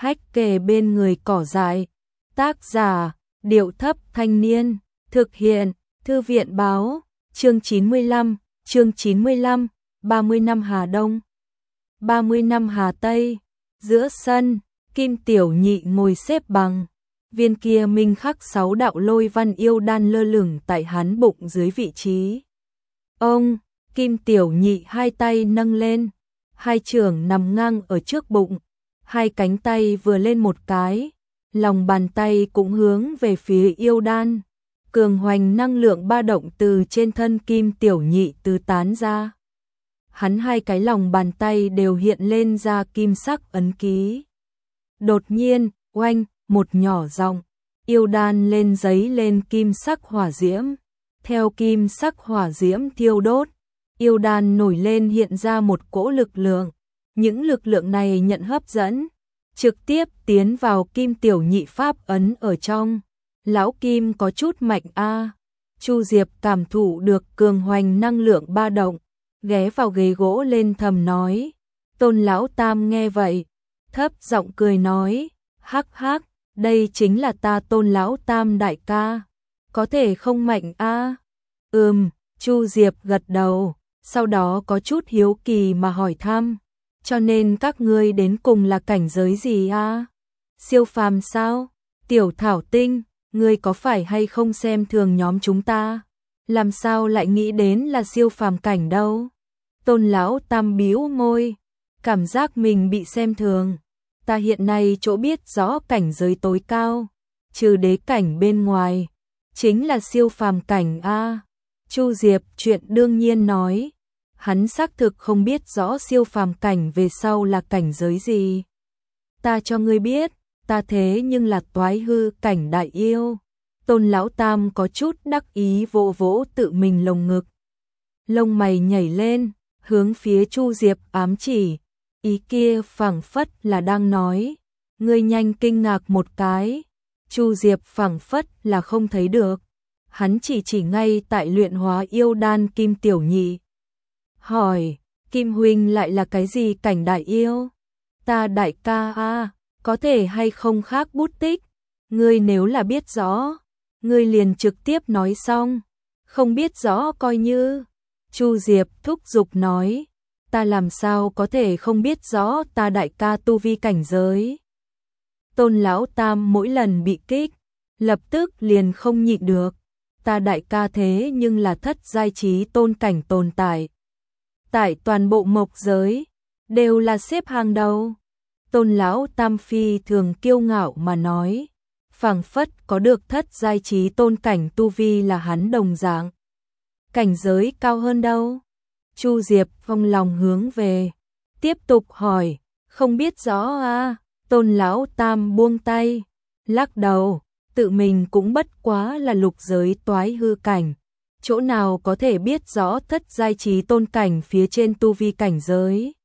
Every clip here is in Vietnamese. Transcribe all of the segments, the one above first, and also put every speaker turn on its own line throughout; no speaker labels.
Hách kề bên người cỏ dại. Tác giả, Điệu Thấp Thanh Niên. Thực hiện, Thư viện Báo. Chương 95, 30 năm Hà Đông. 30 năm Hà Tây. Giữa sân, Kim Tiểu Nhị ngồi xếp bằng. Viên kia minh khắc 6 đạo lôi văn yêu đan lơ lửng tại hắn bụng dưới vị trí. Ông, Kim Tiểu Nhị hai tay nâng lên, hai chưởng nằm ngang ở trước bụng, hai cánh tay vừa lên một cái, lòng bàn tay cũng hướng về phía yêu đan. Cường hoành năng lượng ba động từ trên thân Kim Tiểu Nhị tứ tán ra. Hắn hai cái lòng bàn tay đều hiện lên ra kim sắc ấn ký. Đột nhiên, oanh, một nhỏ giọng, yêu đan lên giấy lên kim sắc hỏa diễm. Theo kim sắc hỏa diễm thiêu đốt, yêu đan nổi lên hiện ra một cỗ lực lượng. Những lực lượng này nhận hấp dẫn, trực tiếp tiến vào Kim Tiểu Nhị pháp ấn ở trong. Lão Kim có chút mạnh a. Chu Diệp cảm thụ được cường hoành năng lượng ba động, ghé vào ghế gỗ lên thầm nói. Tôn lão tam nghe vậy, thấp giọng cười nói, hắc hắc, đây chính là ta Tôn lão tam đại ca, có thể không mạnh a? Chu Diệp gật đầu, sau đó có chút hiếu kỳ mà hỏi thăm, cho nên các ngươi đến cùng là cảnh giới gì a? Siêu phàm sao? Tiểu Thảo Tinh, ngươi có phải hay không xem thường nhóm chúng ta? Làm sao lại nghĩ đến là siêu phàm cảnh đâu? Tôn lão tam bĩu môi, cảm giác mình bị xem thường. Ta hiện nay chỗ biết rõ cảnh giới tối cao, trừ đế cảnh bên ngoài, chính là siêu phàm cảnh a. Chu Diệp chuyện đương nhiên nói, hắn xác thực không biết rõ siêu phàm cảnh về sau là cảnh giới gì. Ta cho ngươi biết, ta thế nhưng là toái hư cảnh đại yêu. Tôn lão tam có chút đắc ý vỗ vỗ tự mình lồng ngực. Lông mày nhảy lên, hướng phía Chu Diệp ám chỉ, ý kia phảng phất là đang nói, ngươi nhanh kinh ngạc một cái. Chu Diệp phảng phất là không thấy được, hắn chỉ ngay tại luyện hóa yêu đan Kim Tiểu Nhị. Hỏi, Kim huynh lại là cái gì cảnh đại yêu? Ta đại ca a, có thể hay không khác bút tích? Ngươi nếu là biết rõ, ngươi liền trực tiếp nói xong, không biết rõ coi như. Chu Diệp thúc giục nói, ta làm sao có thể không biết rõ ta đại ca tu vi cảnh giới. Tôn lão tam mỗi lần bị kích, lập tức liền không nhịn được, ta đại ca thế nhưng là thất giai trí tôn cảnh tồn tại. Tại toàn bộ mộc giới, đều là xếp hàng đầu. Tôn lão tam phi thường kiêu ngạo mà nói, phảng phất có được thất giai trí tôn cảnh tu vi là hắn đồng dạng. Cảnh giới cao hơn đâu? Chu Diệp phong lòng hướng về, tiếp tục hỏi, không biết rõ a. Tôn lão tam buông tay, lắc đầu, tự mình cũng bất quá là lục giới toái hư cảnh, chỗ nào có thể biết rõ thất giai trí tôn cảnh phía trên tu vi cảnh giới.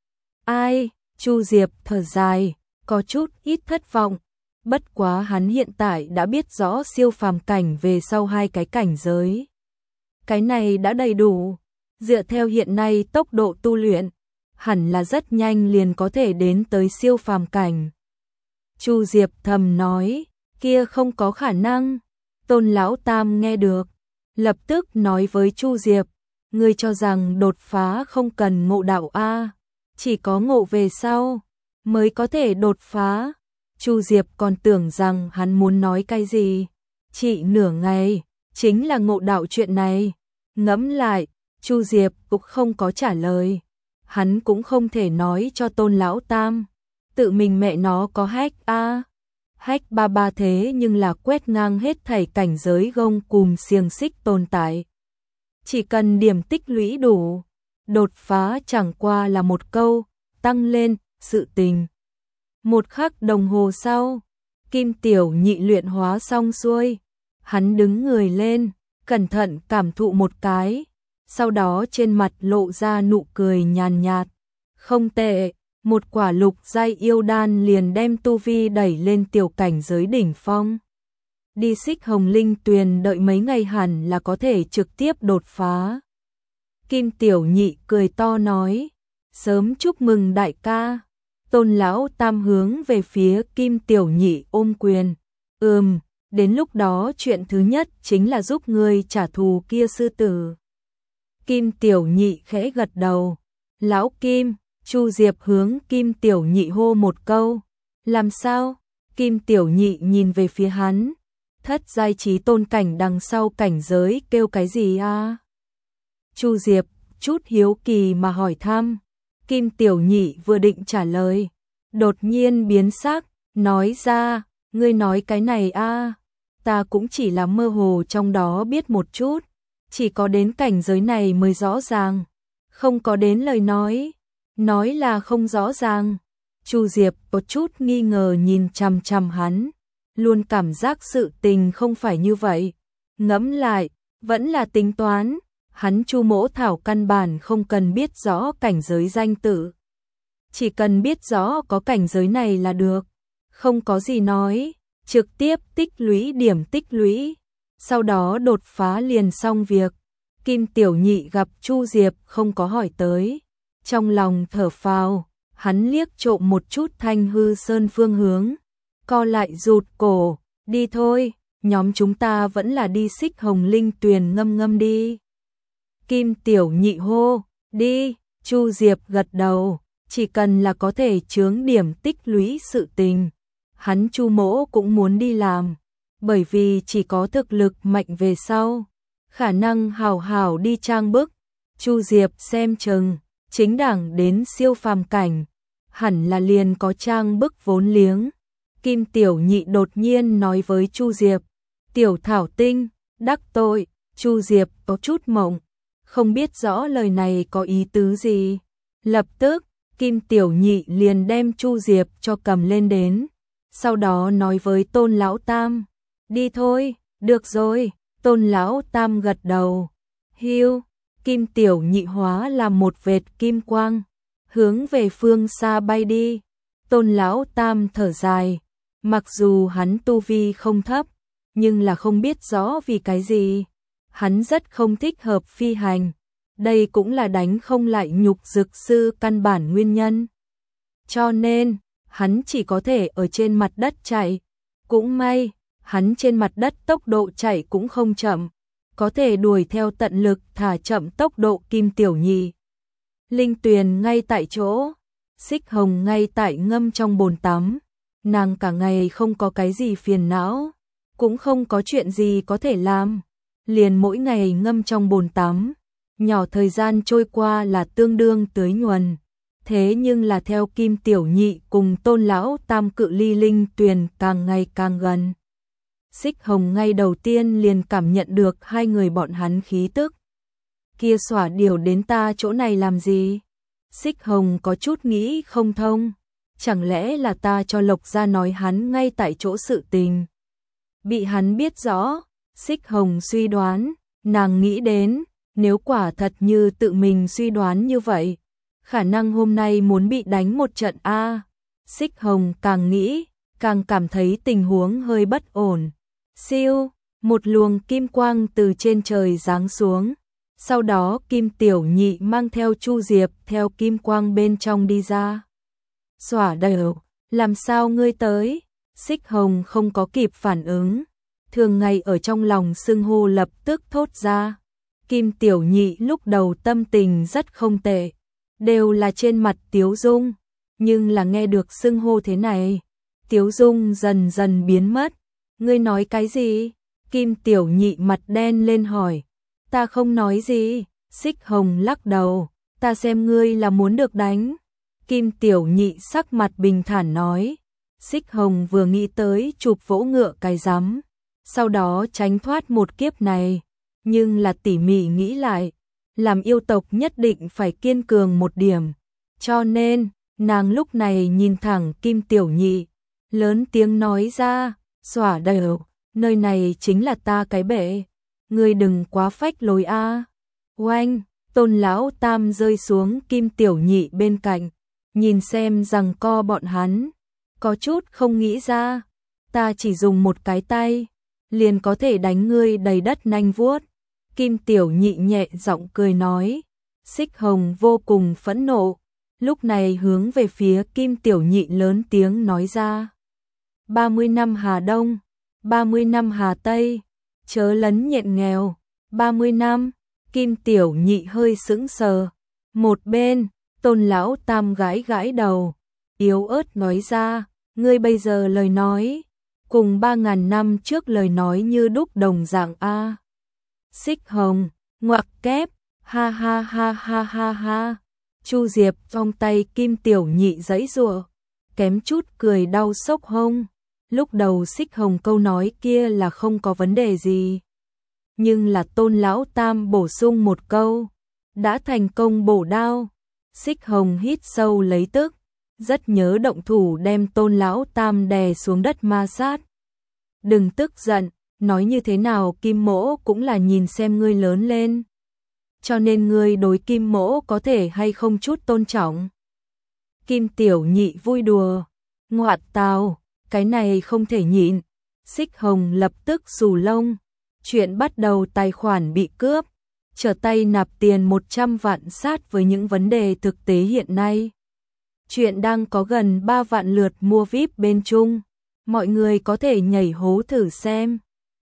Ai? Chu Diệp thở dài, có chút ít thất vọng, bất quá hắn hiện tại đã biết rõ siêu phàm cảnh về sau hai cái cảnh giới. Cái này đã đầy đủ, dựa theo hiện nay tốc độ tu luyện, hẳn là rất nhanh liền có thể đến tới siêu phàm cảnh. Chu Diệp thầm nói, kia không có khả năng. Tôn lão tam nghe được, lập tức nói với Chu Diệp, ngươi cho rằng đột phá không cần ngộ đạo a, chỉ có ngộ về sau mới có thể đột phá. Chu Diệp còn tưởng rằng hắn muốn nói cái gì, chỉ nửa ngày, chính là ngộ đạo chuyện này. Ngẫm lại, Chu Diệp cũng không có trả lời, hắn cũng không thể nói cho Tôn lão tam, tự mình mẹ nó có hách a. Hách ba ba thế nhưng là quét ngang hết thảy cảnh giới gông cùm xiềng xích tồn tại. Chỉ cần điểm tích lũy đủ, đột phá chẳng qua là một câu, tăng lên, sự tình. Một khắc đồng hồ sau, Kim Tiểu Nhị luyện hóa xong xuôi, hắn đứng người lên, cẩn thận cảm thụ một cái, sau đó trên mặt lộ ra nụ cười nhàn nhạt. Không tệ, một quả lục giai yêu đan liền đem tu vi đẩy lên tiểu cảnh giới đỉnh phong. Đi Xích Hồng Linh Tuyền đợi mấy ngày hẳn là có thể trực tiếp đột phá. Kim Tiểu Nhị cười to nói, sớm chúc mừng đại ca. Tôn lão tam hướng về phía Kim Tiểu Nhị ôm quyền. Đến lúc đó chuyện thứ nhất chính là giúp ngươi trả thù kia sư tử. Kim Tiểu Nhị khẽ gật đầu. Lão Kim, Chu Diệp hướng Kim Tiểu Nhị hô một câu. Làm sao? Kim Tiểu Nhị nhìn về phía hắn. Thất giai trí tôn cảnh đằng sau cảnh giới kêu cái gì à? Chu Diệp chút hiếu kỳ mà hỏi thăm. Kim Tiểu Nhị vừa định trả lời, đột nhiên biến sắc, nói ra, ngươi nói cái này à? Ta cũng chỉ là mơ hồ trong đó biết một chút, chỉ có đến cảnh giới này mới rõ ràng, không có đến lời nói là không rõ ràng. Chu Diệp có chút nghi ngờ nhìn chằm chằm hắn, luôn cảm giác sự tình không phải như vậy. Ngẫm lại, vẫn là tính toán, hắn Chu Mỗ Thảo căn bản không cần biết rõ cảnh giới danh tự. Chỉ cần biết rõ có cảnh giới này là được, không có gì nói, trực tiếp tích lũy điểm tích lũy, sau đó đột phá liền xong việc. Kim Tiểu Nhị gặp Chu Diệp không có hỏi tới, trong lòng thở phào, hắn liếc trộm một chút Thanh Hư Sơn phương hướng, co lại rụt cổ, đi thôi, nhóm chúng ta vẫn là đi Xích Hồng Linh Tuyền ngâm đi. Kim Tiểu Nhị hô, đi, Chu Diệp gật đầu, chỉ cần là có thể chướng điểm tích lũy sự tình, hắn Chu Mỗ cũng muốn đi làm, bởi vì chỉ có thực lực mạnh về sau, khả năng hào hào đi trang bức. Chu Diệp xem chừng, chính đẳng đến siêu phàm cảnh, hẳn là liền có trang bức vốn liếng. Kim Tiểu Nhị đột nhiên nói với Chu Diệp, Tiểu Thảo Tinh, đắc tội. Chu Diệp có chút mộng, không biết rõ lời này có ý tứ gì. Lập tức, Kim Tiểu Nhị liền đem Chu Diệp cho cầm lên đến, sau đó nói với Tôn Lão Tam, đi thôi, được rồi. Tôn Lão Tam gật đầu. Hiu, Kim Tiểu Nhị hóa làm một vệt kim quang, hướng về phương xa bay đi. Tôn Lão Tam thở dài, mặc dù hắn tu vi không thấp, nhưng là không biết rõ vì cái gì, hắn rất không thích hợp phi hành. Đây cũng là đánh không lại Nhục Dực Sư căn bản nguyên nhân. Cho nên, hắn chỉ có thể ở trên mặt đất chạy. Cũng may, hắn trên mặt đất tốc độ chạy cũng không chậm, có thể đuổi theo tận lực thả chậm tốc độ Kim Tiểu Nhị. Linh Tuyền ngay tại chỗ, Xích Hồng ngay tại ngâm trong bồn tắm, nàng cả ngày không có cái gì phiền não, cũng không có chuyện gì có thể làm, liền mỗi ngày ngâm trong bồn tắm, nhỏ thời gian trôi qua là tương đương tưới nhuần. Thế nhưng là theo Kim Tiểu Nhị cùng Tôn Lão Tam cự ly Linh Tuyền càng ngày càng gần. Xích Hồng ngay đầu tiên liền cảm nhận được hai người bọn hắn khí tức. Kia xỏa điều đến ta chỗ này làm gì? Xích Hồng có chút nghĩ không thông. Chẳng lẽ là ta cho Lộc Gia nói hắn ngay tại chỗ sự tình? Bị hắn biết rõ, Xích Hồng suy đoán, nàng nghĩ đến, nếu quả thật như tự mình suy đoán như vậy, khả năng hôm nay muốn bị đánh một trận a. Xích Hồng càng nghĩ, càng cảm thấy tình huống hơi bất ổn. Siêu, một luồng kim quang từ trên trời giáng xuống, sau đó Kim Tiểu Nhị mang theo Chu Diệp theo kim quang bên trong đi ra. Xỏa đều, làm sao ngươi tới? Xích Hồng không có kịp phản ứng, thường ngày ở trong lòng xưng hô lập tức thốt ra. Kim Tiểu Nhị lúc đầu tâm tình rất không tệ, đều là trên mặt tiếu dung, nhưng là nghe được xưng hô thế này, tiếu dung dần dần biến mất. Ngươi nói cái gì? Kim Tiểu Nhị mặt đen lên hỏi. Ta không nói gì. Xích Hồng lắc đầu. Ta xem ngươi là muốn được đánh. Kim Tiểu Nhị sắc mặt bình thản nói. Xích Hồng vừa nghĩ tới chụp vỗ ngựa cái rắm, sau đó tránh thoát một kiếp này, nhưng là tỉ mỉ nghĩ lại, làm yêu tộc nhất định phải kiên cường một điểm, cho nên nàng lúc này nhìn thẳng Kim Tiểu Nhị, lớn tiếng nói ra, xỏa đều, nơi này chính là ta cái bể, ngươi đừng quá phách lối a. Oanh, Tôn Lão Tam rơi xuống Kim Tiểu Nhị bên cạnh, nhìn xem rằng co bọn hắn, có chút không nghĩ ra, ta chỉ dùng một cái tay, liền có thể đánh ngươi đầy đất nanh vuốt. Kim Tiểu Nhị nhẹ giọng cười nói. Xích Hồng vô cùng phẫn nộ, lúc này hướng về phía Kim Tiểu Nhị lớn tiếng nói ra. 30 năm Hà Đông, 30 năm Hà Tây, chớ lấn nhện nghèo, 30 năm, Kim Tiểu Nhị hơi sững sờ. Một bên, Tôn Lão Tam gãi gãi đầu, yếu ớt nói ra, ngươi bây giờ lời nói, cùng 3.000 năm trước lời nói như đúc đồng dạng a. Xích Hồng, ngoặc kép, ha ha ha ha ha ha. Chu Diệp trong tay Kim Tiểu Nhị giãy giụa, kém chút cười đau sốc hông. Lúc đầu Xích Hồng câu nói kia là không có vấn đề gì, nhưng là Tôn Lão Tam bổ sung một câu, đã thành công bổ đao. Xích Hồng hít sâu lấy tức, rất nhớ động thủ đem Tôn Lão Tam đè xuống đất ma sát. Đừng tức giận, nói như thế nào Kim Mỗ cũng là nhìn xem ngươi lớn lên, cho nên ngươi đối Kim Mỗ có thể hay không chút tôn trọng. Kim Tiểu Nhị vui đùa, ngoạt tào, cái này không thể nhịn. Xích Hồng lập tức xù lông, chuyện bắt đầu tài khoản bị cướp, trở tay nạp tiền 100 vạn sát với những vấn đề thực tế hiện nay. Chuyện đang có gần 3 vạn lượt mua VIP bên Trung, mọi người có thể nhảy hố thử xem.